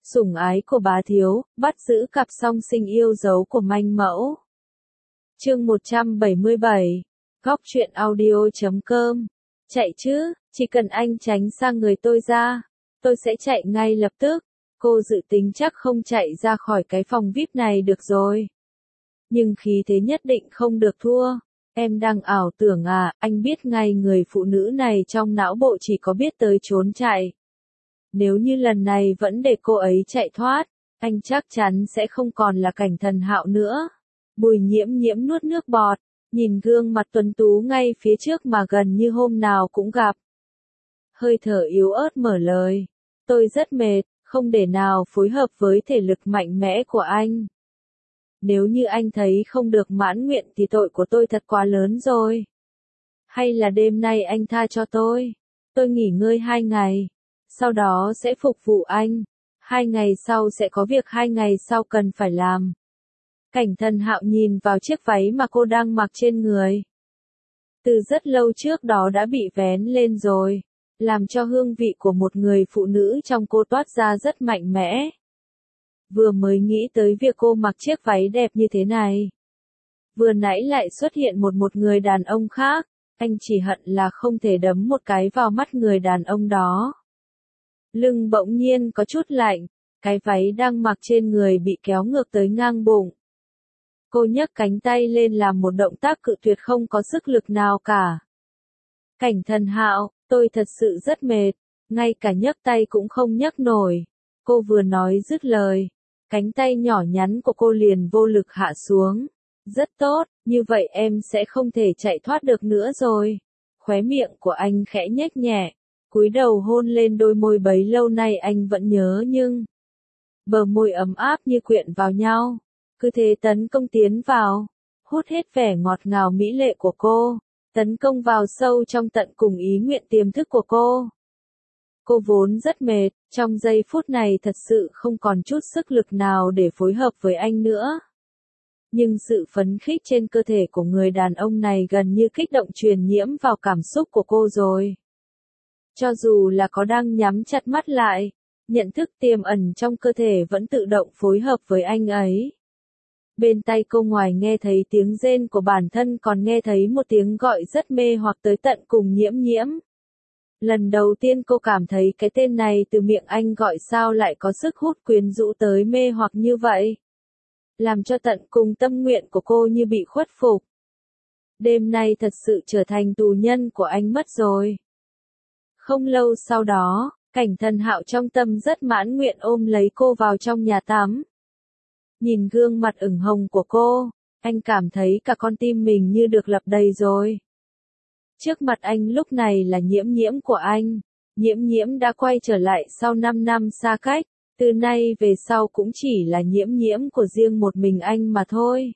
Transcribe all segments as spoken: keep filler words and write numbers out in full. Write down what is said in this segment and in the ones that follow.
Sủng ái của bá thiếu, bắt giữ cặp song sinh yêu dấu của manh mẫu. Chương một trăm bảy mươi bảy. Góc truyện audio chấm com. Chạy chứ, chỉ cần anh tránh sang người tôi ra, tôi sẽ chạy ngay lập tức. Cô dự tính chắc không chạy ra khỏi cái phòng vi ai pi này được rồi. Nhưng khí thế nhất định không được thua. Em đang ảo tưởng à, anh biết ngay người phụ nữ này trong não bộ chỉ có biết tới trốn chạy. Nếu như lần này vẫn để cô ấy chạy thoát, anh chắc chắn sẽ không còn là Cảnh Thần Hạo nữa. Bùi Nhiễm Nhiễm nuốt nước bọt, nhìn gương mặt tuấn tú ngay phía trước mà gần như hôm nào cũng gặp. Hơi thở yếu ớt mở lời. Tôi rất mệt, không thể nào phối hợp với thể lực mạnh mẽ của anh. Nếu như anh thấy không được mãn nguyện thì tội của tôi thật quá lớn rồi. Hay là đêm nay anh tha cho tôi. Tôi nghỉ ngơi hai ngày. Sau đó sẽ phục vụ anh. Hai ngày sau sẽ có việc hai ngày sau cần phải làm. Cảnh Thần Hạo nhìn vào chiếc váy mà cô đang mặc trên người. Từ rất lâu trước đó đã bị vén lên rồi, làm cho hương vị của một người phụ nữ trong cô toát ra rất mạnh mẽ. Vừa mới nghĩ tới việc cô mặc chiếc váy đẹp như thế này. Vừa nãy lại xuất hiện một một người đàn ông khác, anh chỉ hận là không thể đấm một cái vào mắt người đàn ông đó. Lưng bỗng nhiên có chút lạnh, cái váy đang mặc trên người bị kéo ngược tới ngang bụng. Cô nhấc cánh tay lên làm một động tác cự tuyệt không có sức lực nào cả. Cảnh Thần Hạo, tôi thật sự rất mệt, ngay cả nhấc tay cũng không nhấc nổi. Cô vừa nói dứt lời, cánh tay nhỏ nhắn của cô liền vô lực hạ xuống. Rất tốt, như vậy em sẽ không thể chạy thoát được nữa rồi. Khóe miệng của anh khẽ nhếch nhẹ, cúi đầu hôn lên đôi môi bấy lâu nay anh vẫn nhớ nhưng bờ môi ấm áp như quyện vào nhau. Cứ thế tấn công tiến vào, hút hết vẻ ngọt ngào mỹ lệ của cô, tấn công vào sâu trong tận cùng ý nguyện tiềm thức của cô. Cô vốn rất mệt, trong giây phút này thật sự không còn chút sức lực nào để phối hợp với anh nữa. Nhưng sự phấn khích trên cơ thể của người đàn ông này gần như kích động truyền nhiễm vào cảm xúc của cô rồi. Cho dù là có đang nhắm chặt mắt lại, nhận thức tiềm ẩn trong cơ thể vẫn tự động phối hợp với anh ấy. Bên tai cô ngoài nghe thấy tiếng rên của bản thân còn nghe thấy một tiếng gọi rất mê hoặc tới tận cùng Nhiễm Nhiễm. Lần đầu tiên cô cảm thấy cái tên này từ miệng anh gọi sao lại có sức hút quyến rũ tới mê hoặc như vậy. Làm cho tận cùng tâm nguyện của cô như bị khuất phục. Đêm nay thật sự trở thành tù nhân của anh mất rồi. Không lâu sau đó, Cảnh Thần Hạo trong tâm rất mãn nguyện ôm lấy cô vào trong nhà tắm. Nhìn gương mặt ửng hồng của cô, anh cảm thấy cả con tim mình như được lấp đầy rồi. Trước mặt anh lúc này là Nhiễm Nhiễm của anh. Nhiễm Nhiễm đã quay trở lại sau năm năm xa cách, từ nay về sau cũng chỉ là Nhiễm Nhiễm của riêng một mình anh mà thôi.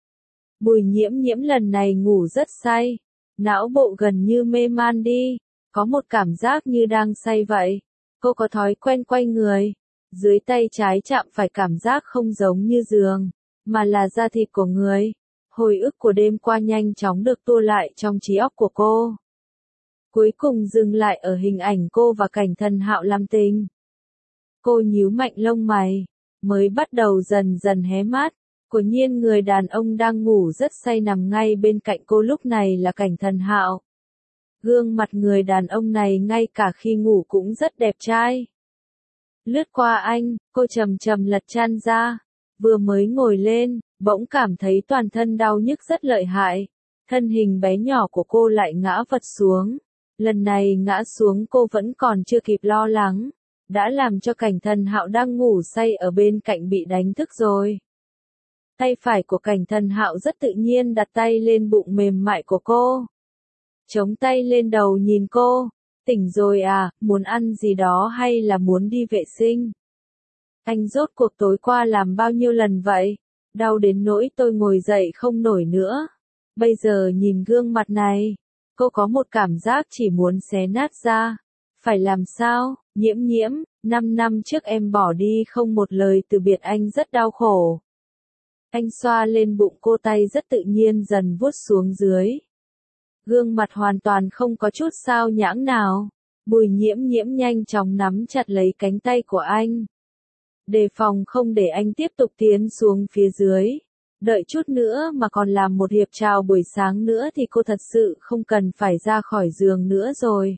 Bùi Nhiễm Nhiễm lần này ngủ rất say, não bộ gần như mê man đi, có một cảm giác như đang say vậy. Cô có thói quen quay người, dưới tay trái chạm phải cảm giác không giống như giường, mà là da thịt của người. Hồi ức của đêm qua nhanh chóng được tua lại trong trí óc của cô. Cuối cùng dừng lại ở hình ảnh cô và Cảnh Thần Hạo làm tình. Cô nhíu mạnh lông mày, mới bắt đầu dần dần hé mắt. Quả nhiên người đàn ông đang ngủ rất say nằm ngay bên cạnh cô lúc này là Cảnh Thần Hạo. Gương mặt người đàn ông này ngay cả khi ngủ cũng rất đẹp trai. Lướt qua anh, cô chậm chậm lật chăn ra, vừa mới ngồi lên, bỗng cảm thấy toàn thân đau nhức rất lợi hại. Thân hình bé nhỏ của cô lại ngã vật xuống. Lần này ngã xuống cô vẫn còn chưa kịp lo lắng, đã làm cho Cảnh Thần Hạo đang ngủ say ở bên cạnh bị đánh thức rồi. Tay phải của Cảnh Thần Hạo rất tự nhiên đặt tay lên bụng mềm mại của cô. Chống tay lên đầu nhìn cô, tỉnh rồi à, muốn ăn gì đó hay là muốn đi vệ sinh? Anh rốt cuộc tối qua làm bao nhiêu lần vậy? Đau đến nỗi tôi ngồi dậy không nổi nữa. Bây giờ nhìn gương mặt này, cô có một cảm giác chỉ muốn xé nát ra. Phải làm sao? Nhiễm Nhiễm, năm năm trước em bỏ đi không một lời từ biệt anh rất đau khổ. Anh xoa lên bụng cô, tay rất tự nhiên dần vuốt xuống dưới. Gương mặt hoàn toàn không có chút sao nhãng nào. Bùi Nhiễm Nhiễm nhanh chóng nắm chặt lấy cánh tay của anh. đề phòng không để anh tiếp tục tiến xuống phía dưới. Đợi chút nữa mà còn làm một hiệp chào buổi sáng nữa thì cô thật sự không cần phải ra khỏi giường nữa rồi.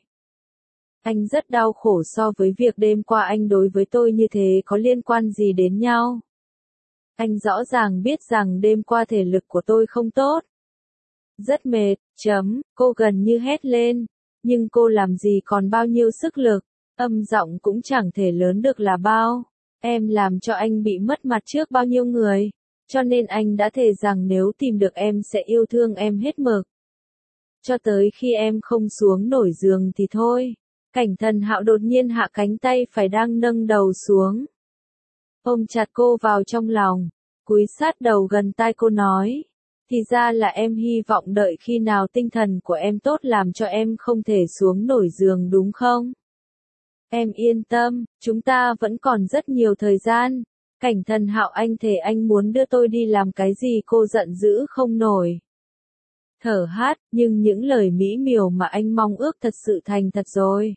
Anh rất đau khổ so với việc đêm qua anh đối với tôi như thế có liên quan gì đến nhau. Anh rõ ràng biết rằng đêm qua thể lực của tôi không tốt. Rất mệt, chấm, cô gần như hét lên. Nhưng cô làm gì còn bao nhiêu sức lực, âm giọng cũng chẳng thể lớn được là bao. Em làm cho anh bị mất mặt trước bao nhiêu người, cho nên anh đã thề rằng nếu tìm được em sẽ yêu thương em hết mực. Cho tới khi em không xuống nổi giường thì thôi. Cảnh Thần Hạo đột nhiên hạ cánh tay phải đang nâng đầu xuống. Ôm chặt cô vào trong lòng, cúi sát đầu gần tai cô nói. Thì ra là em hy vọng đợi khi nào tinh thần của em tốt làm cho em không thể xuống nổi giường đúng không? Em yên tâm, chúng ta vẫn còn rất nhiều thời gian. Cảnh Thần Hạo anh thề anh muốn đưa tôi đi làm cái gì cô giận dữ không nổi. Thở hát, nhưng những lời mỹ miều mà anh mong ước thật sự thành thật rồi.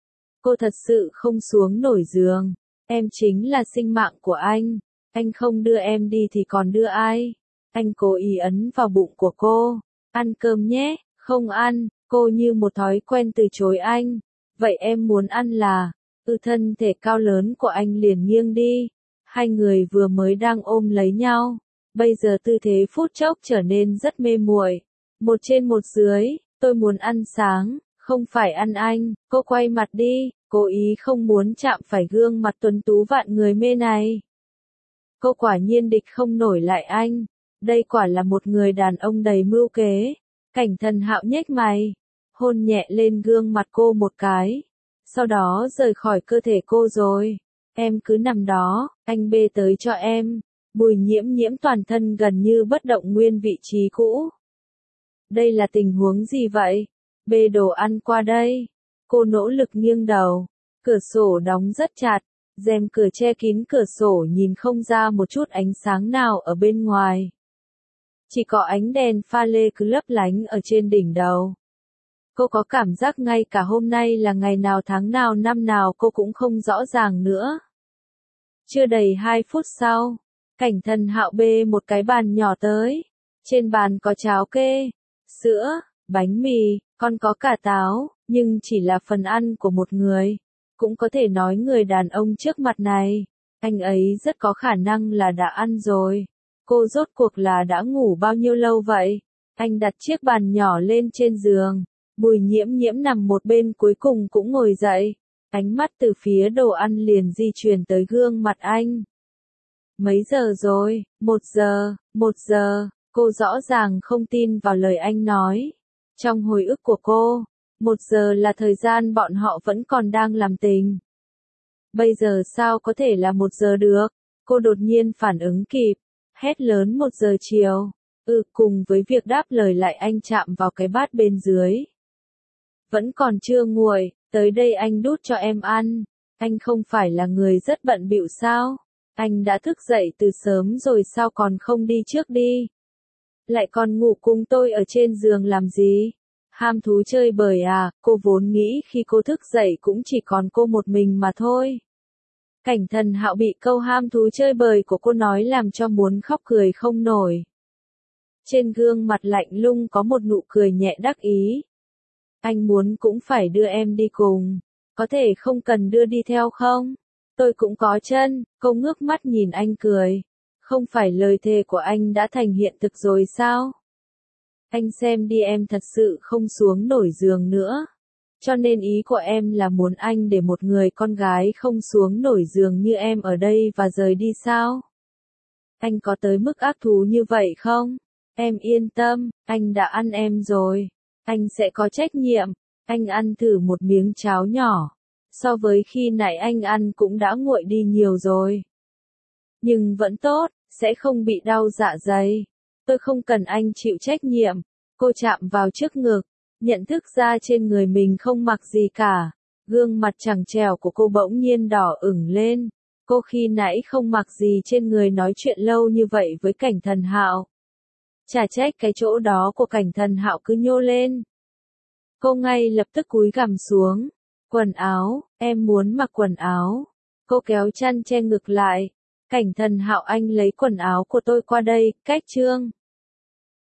Cô thật sự không xuống nổi giường. Em chính là sinh mạng của anh. Anh không đưa em đi thì còn đưa ai? Anh cố ý ấn vào bụng của cô. Ăn cơm nhé, không ăn, cô như một thói quen từ chối anh. Vậy em muốn ăn là, ừ thân thể cao lớn của anh liền nghiêng đi. Hai người vừa mới đang ôm lấy nhau. Bây giờ tư thế phút chốc trở nên rất mê muội. Một trên một dưới, tôi muốn ăn sáng, không phải ăn anh. Cô quay mặt đi, cố ý không muốn chạm phải gương mặt tuấn tú vạn người mê này. Cô quả nhiên địch không nổi lại anh. Đây quả là một người đàn ông đầy mưu kế. Cảnh Thần Hạo nhếch mày, hôn nhẹ lên gương mặt cô một cái. Sau đó rời khỏi cơ thể cô rồi. Em cứ nằm đó, anh bê tới cho em. Bùi Nhiễm Nhiễm toàn thân gần như bất động nguyên vị trí cũ. Đây là tình huống gì vậy? Bê đồ ăn qua đây. Cô nỗ lực nghiêng đầu. Cửa sổ đóng rất chặt. Rèm cửa che kín cửa sổ nhìn không ra một chút ánh sáng nào ở bên ngoài. Chỉ có ánh đèn pha lê cứ lấp lánh ở trên đỉnh đầu. Cô có cảm giác ngay cả hôm nay là ngày nào tháng nào năm nào cô cũng không rõ ràng nữa. Chưa đầy hai phút sau, Cảnh Thần Hạo bê một cái bàn nhỏ tới. Trên bàn có cháo kê, sữa, bánh mì, còn có cả táo, nhưng chỉ là phần ăn của một người. Cũng có thể nói người đàn ông trước mặt này, anh ấy rất có khả năng là đã ăn rồi. Cô rốt cuộc là đã ngủ bao nhiêu lâu vậy? Anh đặt chiếc bàn nhỏ lên trên giường. Bùi Nhiễm Nhiễm nằm một bên cuối cùng cũng ngồi dậy. Ánh mắt từ phía đồ ăn liền di chuyển tới gương mặt anh. Mấy giờ rồi? Một giờ, một giờ. Cô rõ ràng không tin vào lời anh nói. Trong hồi ức của cô, một giờ là thời gian bọn họ vẫn còn đang làm tình. Bây giờ sao có thể là một giờ được? Cô đột nhiên phản ứng kịp. Hét lớn một giờ chiều. Ừ, cùng với việc đáp lời lại anh chạm vào cái bát bên dưới. Vẫn còn chưa nguội, tới đây anh đút cho em ăn. Anh không phải là người rất bận bịu sao? Anh đã thức dậy từ sớm rồi sao còn không đi trước đi? Lại còn ngủ cùng tôi ở trên giường làm gì? Ham thú chơi bời à? Cô vốn nghĩ khi cô thức dậy cũng chỉ còn cô một mình mà thôi. Cảnh Thần Hạo bị câu ham thú chơi bời của cô nói làm cho muốn khóc cười không nổi. Trên gương mặt lạnh lùng có một nụ cười nhẹ đắc ý. Anh muốn cũng phải đưa em đi cùng. Có thể không cần đưa đi theo không? Tôi cũng có chân. Cô ngước mắt nhìn anh cười. Không phải lời thề của anh đã thành hiện thực rồi sao? Anh xem đi, em thật sự không xuống nổi giường nữa. Cho nên ý của em là muốn anh để một người con gái không xuống nổi giường như em ở đây và rời đi sao? Anh có tới mức ác thú như vậy không? Em yên tâm, anh đã ăn em rồi. Anh sẽ có trách nhiệm. Anh ăn thử một miếng cháo nhỏ. So với khi nãy anh ăn cũng đã nguội đi nhiều rồi. Nhưng vẫn tốt, sẽ không bị đau dạ dày. Tôi không cần anh chịu trách nhiệm. Cô chạm vào trước ngực. Nhận thức ra trên người mình không mặc gì cả. Gương mặt trắng trẻo của cô bỗng nhiên đỏ ửng lên. Cô khi nãy không mặc gì trên người nói chuyện lâu như vậy với Cảnh Thần Hạo. Chả trách cái chỗ đó của Cảnh Thần Hạo cứ nhô lên. Cô ngay lập tức cúi gằm xuống. Quần áo, em muốn mặc quần áo. Cô kéo chăn che ngực lại. Cảnh Thần Hạo, anh lấy quần áo của tôi qua đây, cách Trương